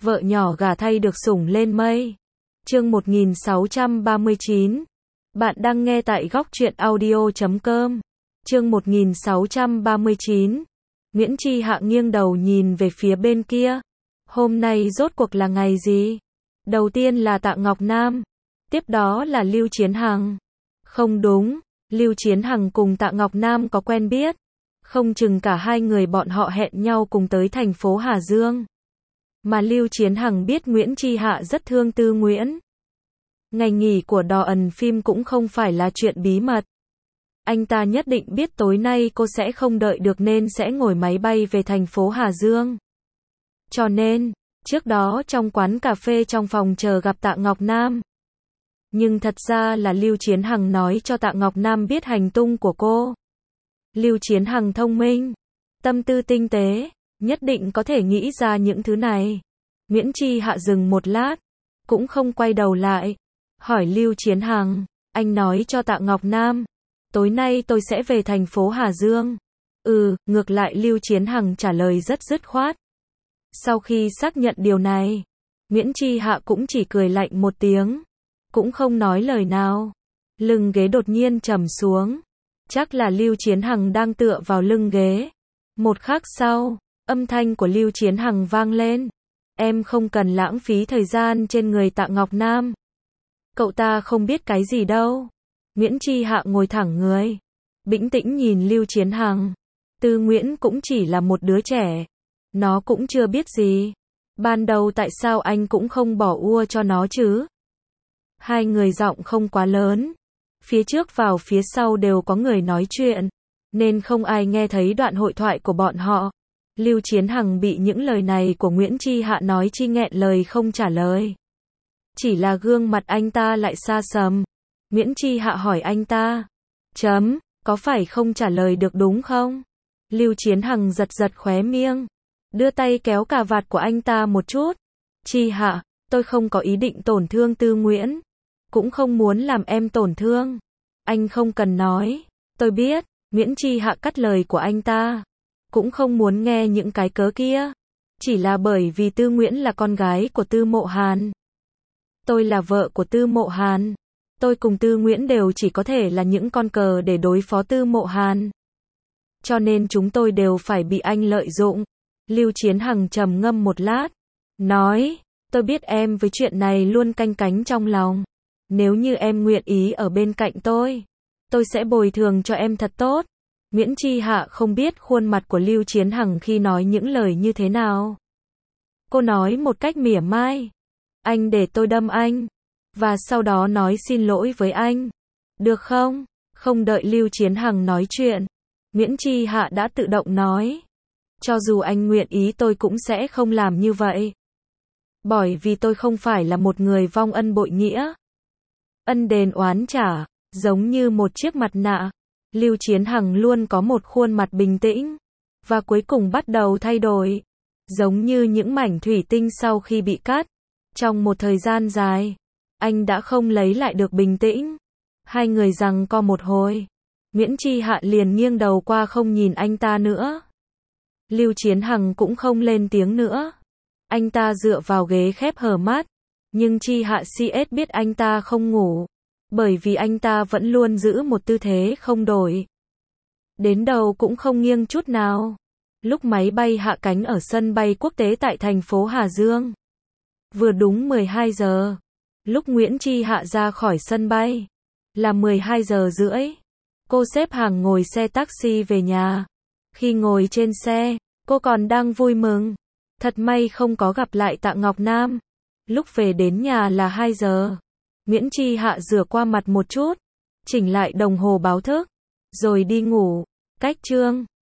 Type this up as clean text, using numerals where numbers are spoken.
vợ nhỏ gả thay được sủng lên mây. Chương 1639. Bạn đang nghe tại góc truyện audio.com. Chương 1639. Nguyễn Chi Hạ nghiêng đầu nhìn về phía bên kia. Hôm nay rốt cuộc là ngày gì? Đầu tiên là Tạ Ngọc Nam, tiếp đó là Lưu Chiến Hằng. Không đúng, Lưu Chiến Hằng cùng Tạ Ngọc Nam có quen biết. Không chừng cả hai người bọn họ hẹn nhau cùng tới thành phố Hà Dương. Mà Lưu Chiến Hằng biết Nguyễn Chi Hạ rất thương Tư Nguyễn. Ngày nghỉ của đò ẩn phim cũng không phải là chuyện bí mật. Anh ta nhất định biết tối nay cô sẽ không đợi được nên sẽ ngồi máy bay về thành phố Hà Dương. Cho nên, trước đó trong quán cà phê trong phòng chờ gặp Tạ Ngọc Nam. Nhưng thật ra là Lưu Chiến Hằng nói cho Tạ Ngọc Nam biết hành tung của cô. Lưu Chiến Hằng thông minh, tâm tư tinh tế, nhất định có thể nghĩ ra những thứ này. Nguyễn Chi Hạ dừng một lát, cũng không quay đầu lại, hỏi Lưu Chiến Hằng, anh nói cho Tạ Ngọc Nam, tối nay tôi sẽ về thành phố Hà Dương. Ngược lại Lưu Chiến Hằng trả lời rất dứt khoát. Sau khi xác nhận điều này, Nguyễn Chi Hạ cũng chỉ cười lạnh một tiếng, cũng không nói lời nào. Lưng ghế đột nhiên trầm xuống, chắc là Lưu Chiến Hằng đang tựa vào lưng ghế. Một khắc sau, âm thanh của Lưu Chiến Hằng vang lên. Em không cần lãng phí thời gian trên người Tạ Ngọc Nam. Cậu ta không biết cái gì đâu. Nguyễn Chi Hạ ngồi thẳng người, bĩnh tĩnh nhìn Lưu Chiến Hằng. Tư Nguyễn cũng chỉ là một đứa trẻ. Nó cũng chưa biết gì. Ban đầu tại sao anh cũng không bỏ ua cho nó chứ? Hai người giọng không quá lớn. Phía trước vào phía sau đều có người nói chuyện, nên không ai nghe thấy đoạn hội thoại của bọn họ. Lưu Chiến Hằng bị những lời này của Nguyễn Chi Hạ nói chi nghẹn lời không trả lời. Chỉ là gương mặt anh ta lại xa sầm. Nguyễn Chi Hạ hỏi anh ta, có phải không trả lời được đúng không? Lưu Chiến Hằng giật giật khóe miệng, đưa tay kéo cà vạt của anh ta một chút. Chi Hạ, tôi không có ý định tổn thương Tư Nguyễn, cũng không muốn làm em tổn thương. Anh không cần nói, tôi biết. Nguyễn Chi Hạ cắt lời của anh ta, cũng không muốn nghe những cái cớ kia. Chỉ là bởi vì Tư Nguyễn là con gái của Tư Mộ Hàn. Tôi là vợ của Tư Mộ Hàn. Tôi cùng Tư Nguyễn đều chỉ có thể là những con cờ để đối phó Tư Mộ Hàn. Cho nên chúng tôi đều phải bị anh lợi dụng. Lưu Chiến Hằng trầm ngâm một lát, nói, tôi biết em với chuyện này luôn canh cánh trong lòng. Nếu như em nguyện ý ở bên cạnh tôi sẽ bồi thường cho em thật tốt. Nguyễn Chi Hạ không biết khuôn mặt của Lưu Chiến Hằng khi nói những lời như thế nào. Cô nói một cách mỉa mai, anh để tôi đâm anh, và sau đó nói xin lỗi với anh. Được không? Không đợi Lưu Chiến Hằng nói chuyện, Nguyễn Chi Hạ đã tự động nói, cho dù anh nguyện ý tôi cũng sẽ không làm như vậy. Bởi vì tôi không phải là một người vong ân bội nghĩa. Ân đền oán trả, giống như một chiếc mặt nạ. Lưu Chiến Hằng luôn có một khuôn mặt bình tĩnh, và cuối cùng bắt đầu thay đổi. Giống như những mảnh thủy tinh sau khi bị cắt. Trong một thời gian dài, anh đã không lấy lại được bình tĩnh. Hai người giằng co một hồi. Nguyễn Chi Hạ liền nghiêng đầu qua không nhìn anh ta nữa. Lưu Chiến Hằng cũng không lên tiếng nữa. Anh ta dựa vào ghế khép hờ mắt. Nhưng Chi Hạ CS biết anh ta không ngủ. Bởi vì anh ta vẫn luôn giữ một tư thế không đổi. Đến đầu cũng không nghiêng chút nào. Lúc máy bay hạ cánh ở sân bay quốc tế tại thành phố Hà Dương. Vừa đúng 12 giờ. Lúc Nguyễn Chi Hạ ra khỏi sân bay là 12 giờ rưỡi. Cô xếp hàng ngồi xe taxi về nhà. Khi ngồi trên xe, cô còn đang vui mừng. Thật may không có gặp lại Tạ Ngọc Nam. Lúc về đến nhà là 2 giờ. Nguyễn Chi Hạ rửa qua mặt một chút, chỉnh lại đồng hồ báo thức, rồi đi ngủ. Cách chương